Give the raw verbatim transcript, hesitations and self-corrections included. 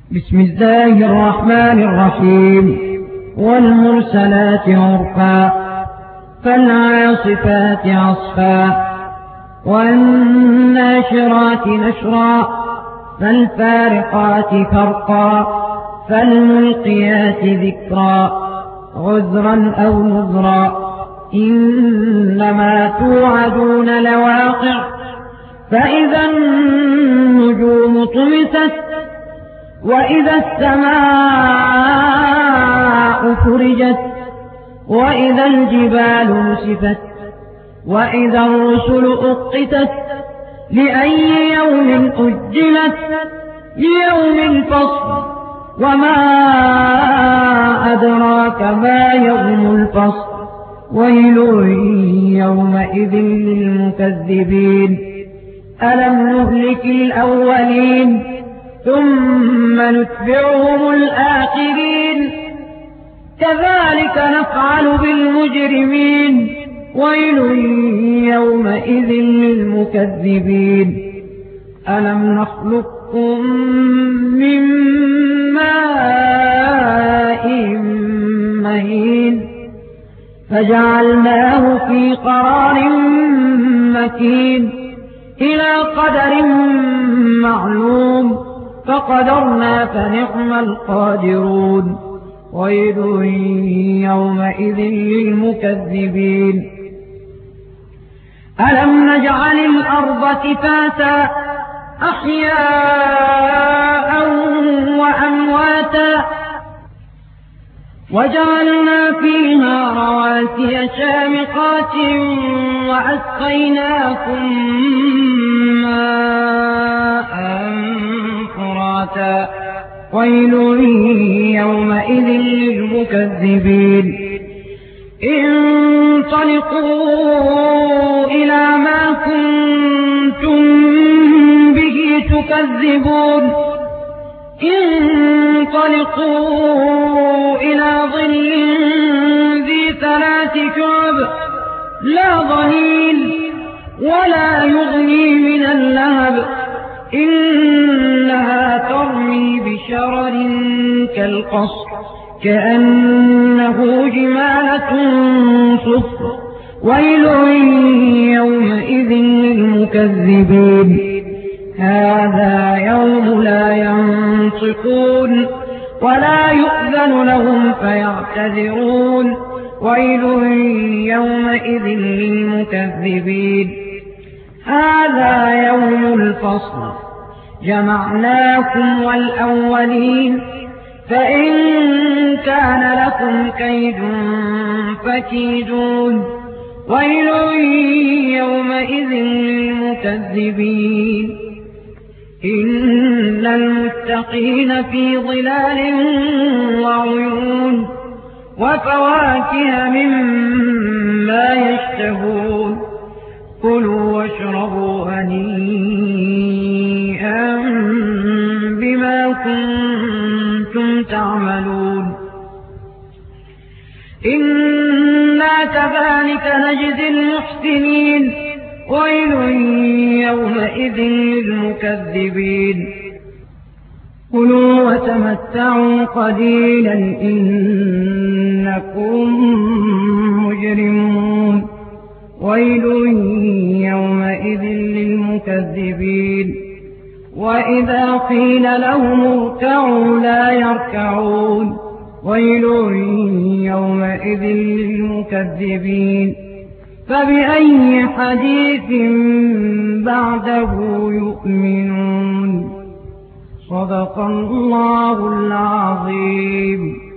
بسم الله الرحمن الرحيم والمرسلات عرفا فالعاصفات عصفا والناشرات نشرا فالفارقات فرقا فالملقيات ذكرا عذرا أو نذرا إنما توعدون لواقع فإذا النجوم طمست وإذا السماء فرجت وإذا الجبال نسفت وإذا الرسل أقتت لأي يوم أجلت ليوم الفصل وما أدراك ما يوم الفصل ويل يومئذ للمكذبين ألم نهلك الأولين ثم نتبعهم الآخرين كذلك نفعل بالمجرمين ويل يومئذ للمكذبين ألم نخلقكم من ماء مهين فجعلناه في قرار مكين إلى قدر معلوم فقدرنا فنعم القادرون ويل يومئذ للمكذبين ألم نجعل الأرض كفاتا أحياء وأمواتا وجعلنا فيها رواسي شامخات وأسقيناكم ماء فراتا ويل يومئذ للمكذبين انطلقوا إلى ما كنتم به تكذبون انطلقوا إلى ظل ذي ثلاث شعب لا ظليل ولا يغني من اللهب إنها ترمي بشرر كالقصر كأنه جمالة صفر ويل يومئذ للمكذبين هذا يوم لا ينطقون ولا يؤذن لهم فيعتذرون ويل يومئذ للمكذبين هذا يوم الفصل جمعناكم والأولين فإن كان لكم كيد فكيدون ويل يومئذ للمكذبين إن المتقين في ظلال وعيون وفواكه مما يشتهون كلوا واشربوا هنيئا بما كنتم تعملون إنا كذلك نجزي المحسنين ويل يومئذ للمكذبين كلوا وتمتعوا قليلا إنكم مجرمون ويل يومئذ للمكذبين وإذا قيل لهم اركعوا لا يركعون ويل يومئذ للمكذبين فبأي حديث بعده يؤمنون صدق الله العظيم.